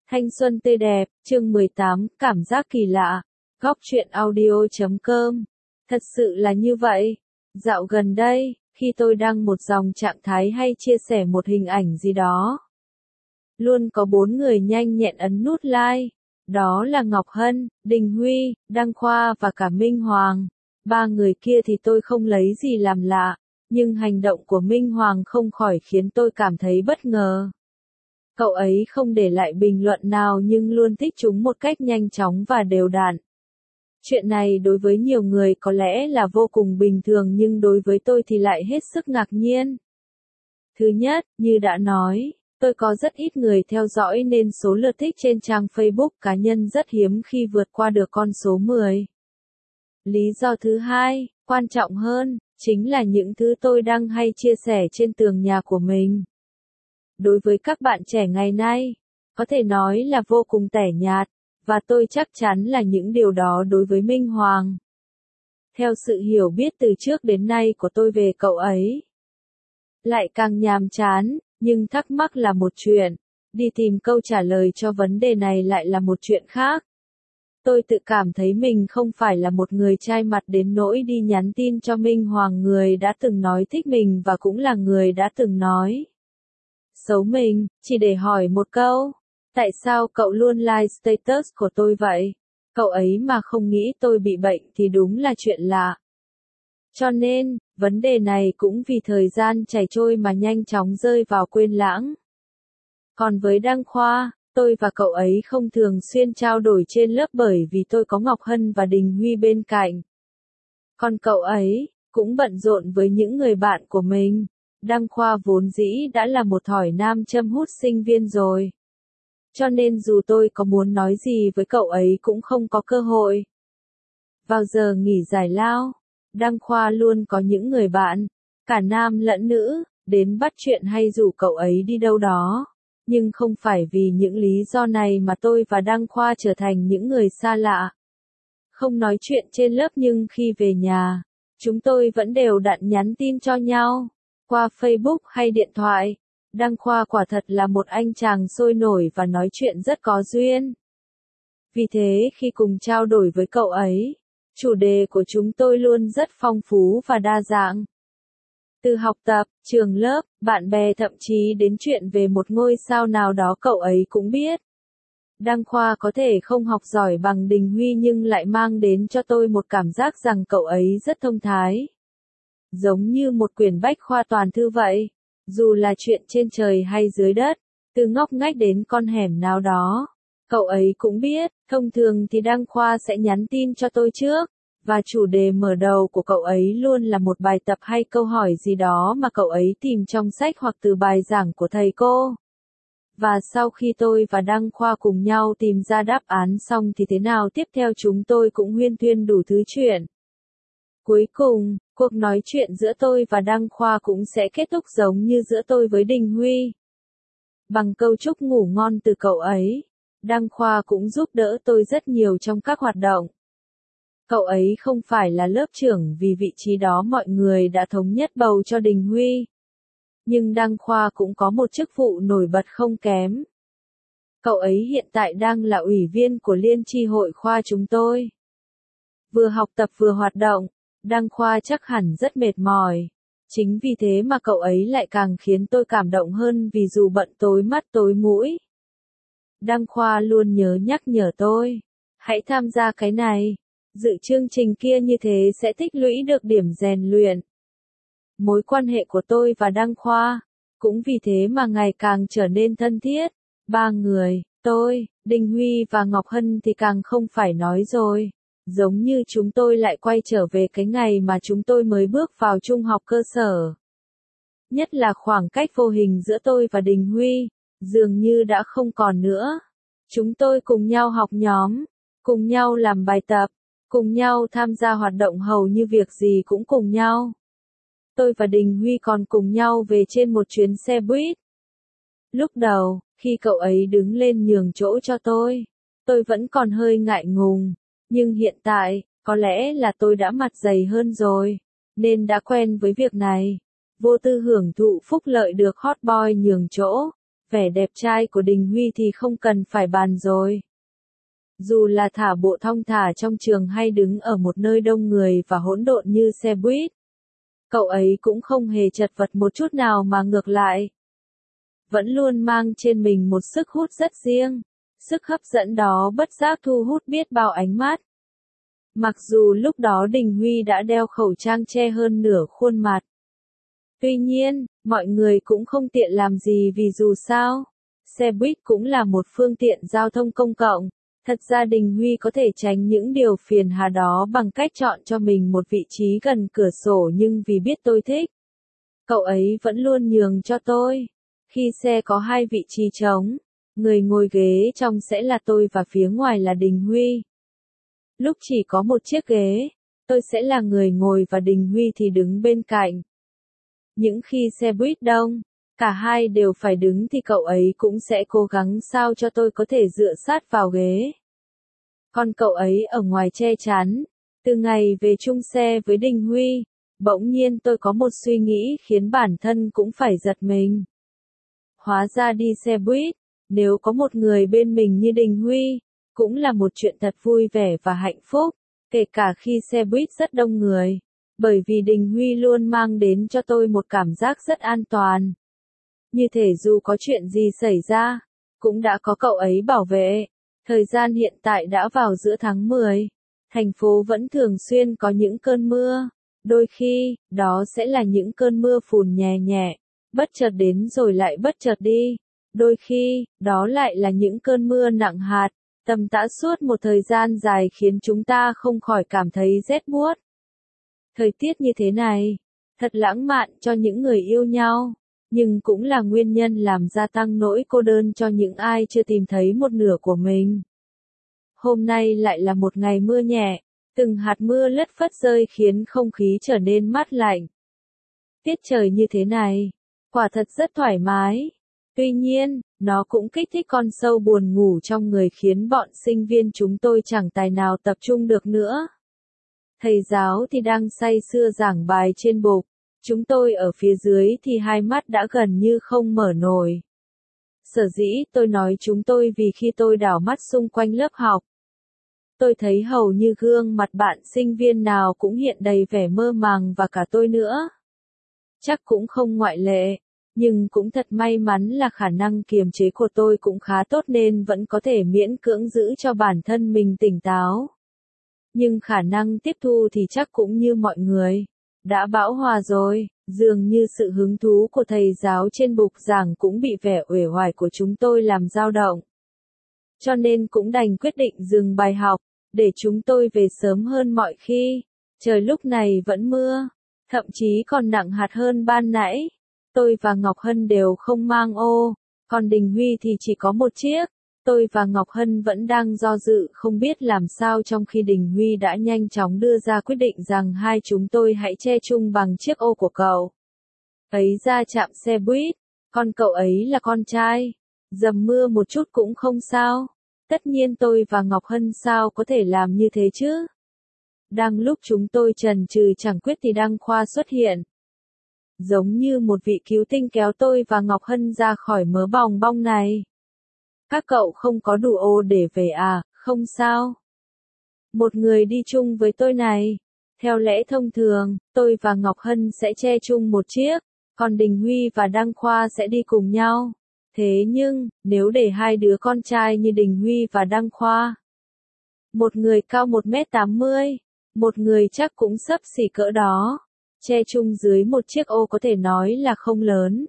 Thanh xuân tươi đẹp, chương 18, cảm giác kỳ lạ. Góc truyện audio.com. Thật sự là như vậy. Dạo gần đây, khi tôi đăng một dòng trạng thái hay chia sẻ một hình ảnh gì đó, luôn có 4 người nhanh nhẹn ấn nút like. Đó là Ngọc Hân, Đình Huy, Đăng Khoa và cả Minh Hoàng. 3 người kia thì tôi không lấy gì làm lạ, nhưng hành động của Minh Hoàng không khỏi khiến tôi cảm thấy bất ngờ. Cậu ấy không để lại bình luận nào nhưng luôn tích chúng một cách nhanh chóng và đều đặn. Chuyện này đối với nhiều người có lẽ là vô cùng bình thường nhưng đối với tôi thì lại hết sức ngạc nhiên. Thứ nhất, như đã nói, tôi có rất ít người theo dõi nên số lượt thích trên trang Facebook cá nhân rất hiếm khi vượt qua được con số 10. Lý do thứ hai, quan trọng hơn, chính là những thứ tôi đăng hay chia sẻ trên tường nhà của mình. Đối với các bạn trẻ ngày nay, có thể nói là vô cùng tẻ nhạt, và tôi chắc chắn là những điều đó đối với Minh Hoàng. Theo sự hiểu biết từ trước đến nay của tôi về cậu ấy, lại càng nhàm chán, nhưng thắc mắc là một chuyện, đi tìm câu trả lời cho vấn đề này lại là một chuyện khác. Tôi tự cảm thấy mình không phải là một người chai mặt đến nỗi đi nhắn tin cho Minh Hoàng, người đã từng nói thích mình và cũng là người đã từng nói xấu mình, chỉ để hỏi một câu, tại sao cậu luôn like status của tôi vậy? Cậu ấy mà không nghĩ tôi bị bệnh thì đúng là chuyện lạ. Cho nên, vấn đề này cũng vì thời gian chảy trôi mà nhanh chóng rơi vào quên lãng. Còn với Đăng Khoa, tôi và cậu ấy không thường xuyên trao đổi trên lớp bởi vì tôi có Ngọc Hân và Đình Huy bên cạnh. Còn cậu ấy, cũng bận rộn với những người bạn của mình. Đăng Khoa vốn dĩ đã là một thỏi nam châm hút sinh viên rồi. Cho nên dù tôi có muốn nói gì với cậu ấy cũng không có cơ hội. Vào giờ nghỉ giải lao, Đăng Khoa luôn có những người bạn, cả nam lẫn nữ, đến bắt chuyện hay rủ cậu ấy đi đâu đó. Nhưng không phải vì những lý do này mà tôi và Đăng Khoa trở thành những người xa lạ. Không nói chuyện trên lớp nhưng khi về nhà, chúng tôi vẫn đều đặn nhắn tin cho nhau, qua Facebook hay điện thoại. Đăng Khoa quả thật là một anh chàng sôi nổi và nói chuyện rất có duyên. Vì thế khi cùng trao đổi với cậu ấy, chủ đề của chúng tôi luôn rất phong phú và đa dạng. Từ học tập, trường lớp, bạn bè thậm chí đến chuyện về một ngôi sao nào đó cậu ấy cũng biết. Đăng Khoa có thể không học giỏi bằng Đình Huy nhưng lại mang đến cho tôi một cảm giác rằng cậu ấy rất thông thái. Giống như một quyển bách khoa toàn thư vậy. Dù là chuyện trên trời hay dưới đất, từ ngóc ngách đến con hẻm nào đó, cậu ấy cũng biết. Thông thường thì Đăng Khoa sẽ nhắn tin cho tôi trước, và chủ đề mở đầu của cậu ấy luôn là một bài tập hay câu hỏi gì đó mà cậu ấy tìm trong sách hoặc từ bài giảng của thầy cô. Và sau khi tôi và Đăng Khoa cùng nhau tìm ra đáp án xong thì thế nào tiếp theo chúng tôi cũng huyên thuyên đủ thứ chuyện. Cuối cùng, cuộc nói chuyện giữa tôi và Đăng Khoa cũng sẽ kết thúc giống như giữa tôi với Đình Huy. Bằng câu chúc ngủ ngon từ cậu ấy, Đăng Khoa cũng giúp đỡ tôi rất nhiều trong các hoạt động. Cậu ấy không phải là lớp trưởng vì vị trí đó mọi người đã thống nhất bầu cho Đình Huy. Nhưng Đăng Khoa cũng có một chức vụ nổi bật không kém. Cậu ấy hiện tại đang là ủy viên của Liên chi hội khoa chúng tôi. Vừa học tập vừa hoạt động, Đăng Khoa chắc hẳn rất mệt mỏi. Chính vì thế mà cậu ấy lại càng khiến tôi cảm động hơn vì dù bận tối mắt tối mũi, Đăng Khoa luôn nhắc nhở tôi, hãy tham gia cái này, dự chương trình kia, như thế sẽ tích lũy được điểm rèn luyện. Mối quan hệ của tôi và Đăng Khoa cũng vì thế mà ngày càng trở nên thân thiết. 3 người, tôi, Đình Huy và Ngọc Hân thì càng không phải nói rồi. Giống như chúng tôi lại quay trở về cái ngày mà chúng tôi mới bước vào trung học cơ sở. Nhất là khoảng cách vô hình giữa tôi và Đình Huy, dường như đã không còn nữa. Chúng tôi cùng nhau học nhóm, cùng nhau làm bài tập, cùng nhau tham gia hoạt động hầu như việc gì cũng cùng nhau. Tôi và Đình Huy còn cùng nhau về trên một chuyến xe buýt. Lúc đầu, khi cậu ấy đứng lên nhường chỗ cho tôi vẫn còn hơi ngại ngùng. Nhưng hiện tại, có lẽ là tôi đã mặt dày hơn rồi, nên đã quen với việc này. Vô tư hưởng thụ phúc lợi được hot boy nhường chỗ. Vẻ đẹp trai của Đình Huy thì không cần phải bàn rồi. Dù là thả bộ thong thả trong trường hay đứng ở một nơi đông người và hỗn độn như xe buýt, cậu ấy cũng không hề chật vật một chút nào mà ngược lại. Vẫn luôn mang trên mình một sức hút rất riêng. Sức hấp dẫn đó bất giác thu hút biết bao ánh mắt. Mặc dù lúc đó Đình Huy đã đeo khẩu trang che hơn nửa khuôn mặt. Tuy nhiên, mọi người cũng không tiện làm gì vì dù sao, xe buýt cũng là một phương tiện giao thông công cộng. Thật ra Đình Huy có thể tránh những điều phiền hà đó bằng cách chọn cho mình một vị trí gần cửa sổ, nhưng vì biết tôi thích, cậu ấy vẫn luôn nhường cho tôi. Khi xe có hai vị trí trống, người ngồi ghế trong sẽ là tôi và phía ngoài là Đình Huy. Lúc chỉ có một chiếc ghế, tôi sẽ là người ngồi và Đình Huy thì đứng bên cạnh. Những khi xe buýt đông, cả hai đều phải đứng thì cậu ấy cũng sẽ cố gắng sao cho tôi có thể dựa sát vào ghế. Còn cậu ấy ở ngoài che chắn. Từ ngày về chung xe với Đình Huy, bỗng nhiên tôi có một suy nghĩ khiến bản thân cũng phải giật mình. Hóa ra đi xe buýt, nếu có một người bên mình như Đình Huy, cũng là một chuyện thật vui vẻ và hạnh phúc, kể cả khi xe buýt rất đông người. Bởi vì Đình Huy luôn mang đến cho tôi một cảm giác rất an toàn. Như thể dù có chuyện gì xảy ra, cũng đã có cậu ấy bảo vệ. Thời gian hiện tại đã vào giữa tháng 10. Thành phố vẫn thường xuyên có những cơn mưa. Đôi khi, đó sẽ là những cơn mưa phùn nhẹ nhẹ, bất chợt đến rồi lại bất chợt đi. Đôi khi, đó lại là những cơn mưa nặng hạt, tầm tã suốt một thời gian dài khiến chúng ta không khỏi cảm thấy rét buốt. Thời tiết như thế này, thật lãng mạn cho những người yêu nhau, nhưng cũng là nguyên nhân làm gia tăng nỗi cô đơn cho những ai chưa tìm thấy một nửa của mình. Hôm nay lại là một ngày mưa nhẹ, từng hạt mưa lất phất rơi khiến không khí trở nên mát lạnh. Tiết trời như thế này, quả thật rất thoải mái. Tuy nhiên, nó cũng kích thích con sâu buồn ngủ trong người khiến bọn sinh viên chúng tôi chẳng tài nào tập trung được nữa. Thầy giáo thì đang say sưa giảng bài trên bục, chúng tôi ở phía dưới thì hai mắt đã gần như không mở nổi. Sở dĩ tôi nói chúng tôi vì khi tôi đảo mắt xung quanh lớp học, tôi thấy hầu như gương mặt bạn sinh viên nào cũng hiện đầy vẻ mơ màng và cả tôi nữa. Chắc cũng không ngoại lệ, nhưng cũng thật may mắn là khả năng kiềm chế của tôi cũng khá tốt nên vẫn có thể miễn cưỡng giữ cho bản thân mình tỉnh táo. Nhưng khả năng tiếp thu thì chắc cũng như mọi người, đã bão hòa rồi, dường như sự hứng thú của thầy giáo trên bục giảng cũng bị vẻ uể oải của chúng tôi làm dao động. Cho nên cũng đành quyết định dừng bài học, để chúng tôi về sớm hơn mọi khi. Trời lúc này vẫn mưa, thậm chí còn nặng hạt hơn ban nãy. Tôi và Ngọc Hân đều không mang ô, còn Đình Huy thì chỉ có một chiếc. Tôi và Ngọc Hân vẫn đang do dự không biết làm sao trong khi Đình Huy đã nhanh chóng đưa ra quyết định rằng hai chúng tôi hãy che chung bằng chiếc ô của cậu ấy ra trạm xe buýt, còn cậu ấy là con trai, dầm mưa một chút cũng không sao. Tất nhiên tôi và Ngọc Hân sao có thể làm như thế chứ. Đang lúc chúng tôi chần chừ chẳng quyết thì Đăng Khoa xuất hiện. Giống như một vị cứu tinh kéo tôi và Ngọc Hân ra khỏi mớ bòng bong này. Các cậu không có đủ ô để về à, không sao. Một người đi chung với tôi này. Theo lẽ thông thường, tôi và Ngọc Hân sẽ che chung một chiếc, còn Đình Huy và Đăng Khoa sẽ đi cùng nhau. Thế nhưng, nếu để hai đứa con trai như Đình Huy và Đăng Khoa, một người cao 1m80, một người chắc cũng xấp xỉ cỡ đó, che chung dưới một chiếc ô có thể nói là không lớn,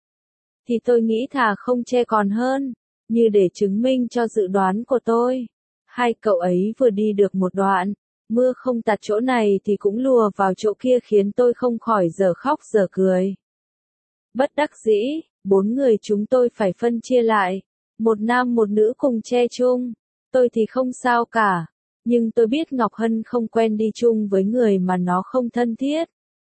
thì tôi nghĩ thà không che còn hơn. Như để chứng minh cho dự đoán của tôi, hai cậu ấy vừa đi được một đoạn, mưa không tạt chỗ này thì cũng lùa vào chỗ kia khiến tôi không khỏi dở khóc dở cười. Bất đắc dĩ, 4 người chúng tôi phải phân chia lại, một nam một nữ cùng che chung. Tôi thì không sao cả, nhưng tôi biết Ngọc Hân không quen đi chung với người mà nó không thân thiết.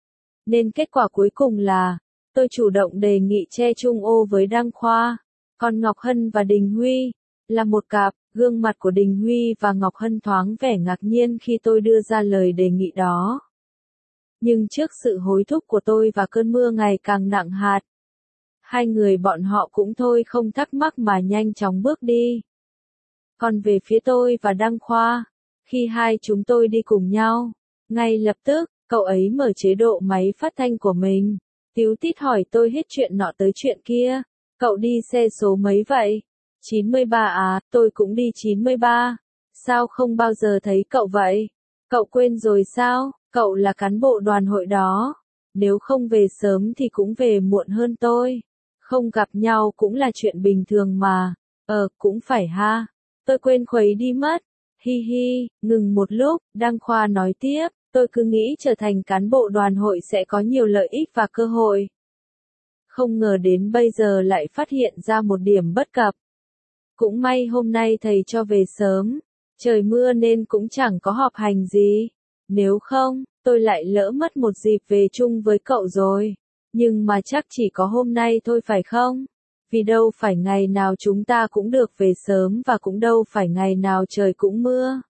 Nên kết quả cuối cùng là, tôi chủ động đề nghị che chung ô với Đăng Khoa. Còn Ngọc Hân và Đình Huy là một cặp. Gương mặt của Đình Huy và Ngọc Hân thoáng vẻ ngạc nhiên khi tôi đưa ra lời đề nghị đó. Nhưng trước sự hối thúc của tôi và cơn mưa ngày càng nặng hạt, Hai người bọn họ cũng thôi không thắc mắc mà nhanh chóng bước đi. Còn về phía tôi và Đăng Khoa, khi hai chúng tôi đi cùng nhau, ngay lập tức, cậu ấy mở chế độ máy phát thanh của mình, tíu tít hỏi tôi hết chuyện nọ tới chuyện kia. Cậu đi xe số mấy vậy? 93 à, tôi cũng đi 93. Sao không bao giờ thấy cậu vậy? Cậu quên rồi sao? Cậu là cán bộ đoàn hội đó. Nếu không về sớm thì cũng về muộn hơn tôi. Không gặp nhau cũng là chuyện bình thường mà. Cũng phải ha. Tôi quên khuấy đi mất. Hi hi, ngừng một lúc, Đăng Khoa nói tiếp, tôi cứ nghĩ trở thành cán bộ đoàn hội sẽ có nhiều lợi ích và cơ hội. Không ngờ đến bây giờ lại phát hiện ra một điểm bất cập. Cũng may hôm nay thầy cho về sớm, trời mưa nên cũng chẳng có họp hành gì. Nếu không, tôi lại lỡ mất một dịp về chung với cậu rồi. Nhưng mà chắc chỉ có hôm nay thôi phải không? Vì đâu phải ngày nào chúng ta cũng được về sớm và cũng đâu phải ngày nào trời cũng mưa.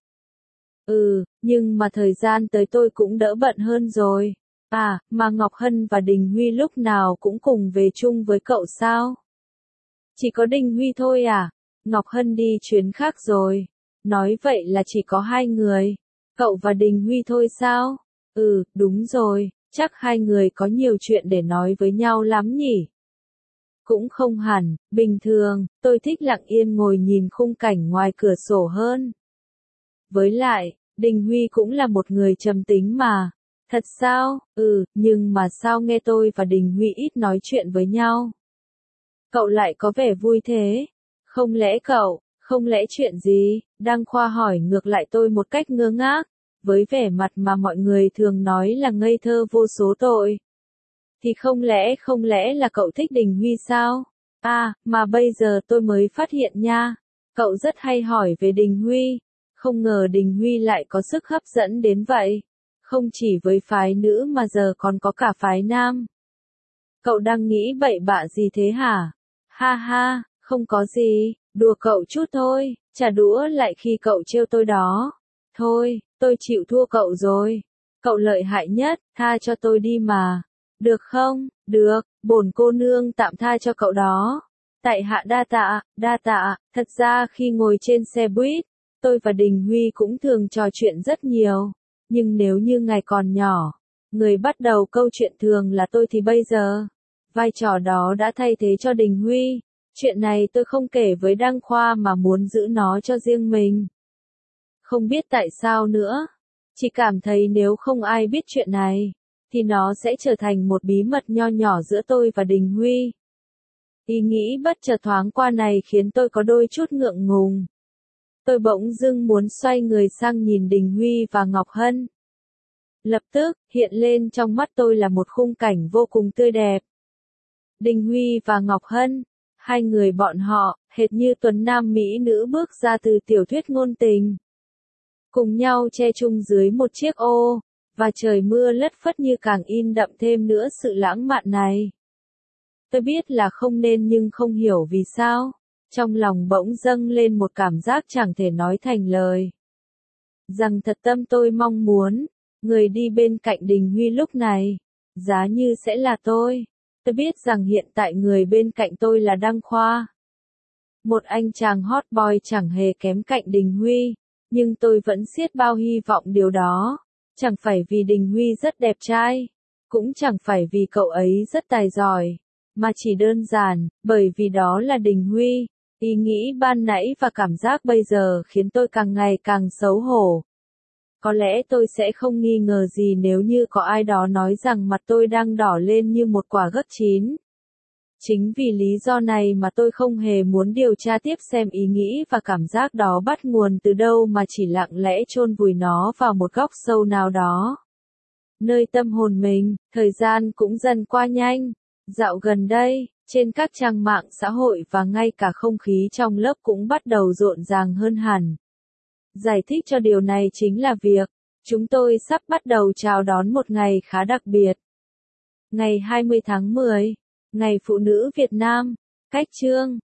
Nhưng mà thời gian tới tôi cũng đỡ bận hơn rồi. Mà Ngọc Hân và Đình Huy lúc nào cũng cùng về chung với cậu sao? Chỉ có Đình Huy thôi à? Ngọc Hân đi chuyến khác rồi. Nói vậy là chỉ có hai người. Cậu và Đình Huy thôi sao? Đúng rồi, chắc hai người có nhiều chuyện để nói với nhau lắm nhỉ? Cũng không hẳn, bình thường, tôi thích lặng yên ngồi nhìn khung cảnh ngoài cửa sổ hơn. Với lại, Đình Huy cũng là một người trầm tính mà. Thật sao? Nhưng mà sao nghe tôi và Đình Huy ít nói chuyện với nhau? Cậu lại có vẻ vui thế. Không lẽ chuyện gì? Đăng Khoa hỏi ngược lại tôi một cách ngơ ngác, với vẻ mặt mà mọi người thường nói là ngây thơ vô số tội. Thì không lẽ là cậu thích Đình Huy sao? Mà bây giờ tôi mới phát hiện nha. Cậu rất hay hỏi về Đình Huy. Không ngờ Đình Huy lại có sức hấp dẫn đến vậy. Không chỉ với phái nữ mà giờ còn có cả phái nam. Cậu đang nghĩ bậy bạ gì thế hả? Ha ha, không có gì, đùa cậu chút thôi, trả đũa lại khi cậu trêu tôi đó. Thôi, tôi chịu thua cậu rồi. Cậu lợi hại nhất, tha cho tôi đi mà. Được không? Được, bổn cô nương tạm tha cho cậu đó. Tại hạ đa tạ, thật ra khi ngồi trên xe buýt, tôi và Đình Huy cũng thường trò chuyện rất nhiều. Nhưng nếu như ngày còn nhỏ, người bắt đầu câu chuyện thường là tôi thì bây giờ, vai trò đó đã thay thế cho Đình Huy. Chuyện này tôi không kể với Đăng Khoa mà muốn giữ nó cho riêng mình. Không biết tại sao nữa. Chỉ cảm thấy nếu không ai biết chuyện này, thì nó sẽ trở thành một bí mật nho nhỏ giữa tôi và Đình Huy. Ý nghĩ bất chợt thoáng qua này khiến tôi có đôi chút ngượng ngùng. Tôi bỗng dưng muốn xoay người sang nhìn Đình Huy và Ngọc Hân. Lập tức, hiện lên trong mắt tôi là một khung cảnh vô cùng tươi đẹp. Đình Huy và Ngọc Hân, hai người bọn họ, hệt như tuấn nam mỹ nữ bước ra từ tiểu thuyết ngôn tình. Cùng nhau che chung dưới một chiếc ô, và trời mưa lất phất như càng in đậm thêm nữa sự lãng mạn này. Tôi biết là không nên nhưng không hiểu vì sao. Trong lòng bỗng dâng lên một cảm giác chẳng thể nói thành lời. Rằng thật tâm tôi mong muốn, người đi bên cạnh Đình Huy lúc này, giá như sẽ là tôi. Tôi biết rằng hiện tại người bên cạnh tôi là Đăng Khoa. Một anh chàng hot boy chẳng hề kém cạnh Đình Huy, nhưng tôi vẫn xiết bao hy vọng điều đó. Chẳng phải vì Đình Huy rất đẹp trai, cũng chẳng phải vì cậu ấy rất tài giỏi, mà chỉ đơn giản, bởi vì đó là Đình Huy. Ý nghĩ ban nãy và cảm giác bây giờ khiến tôi càng ngày càng xấu hổ. Có lẽ tôi sẽ không nghi ngờ gì nếu như có ai đó nói rằng mặt tôi đang đỏ lên như một quả gấc chín. Chính vì lý do này mà tôi không hề muốn điều tra tiếp xem ý nghĩ và cảm giác đó bắt nguồn từ đâu mà chỉ lặng lẽ chôn vùi nó vào một góc sâu nào đó. Nơi tâm hồn mình, thời gian cũng dần qua nhanh. Dạo gần đây, trên các trang mạng xã hội và ngay cả không khí trong lớp cũng bắt đầu rộn ràng hơn hẳn. Giải thích cho điều này chính là việc, chúng tôi sắp bắt đầu chào đón một ngày khá đặc biệt. Ngày 20 tháng 10, Ngày Phụ nữ Việt Nam, cách chương.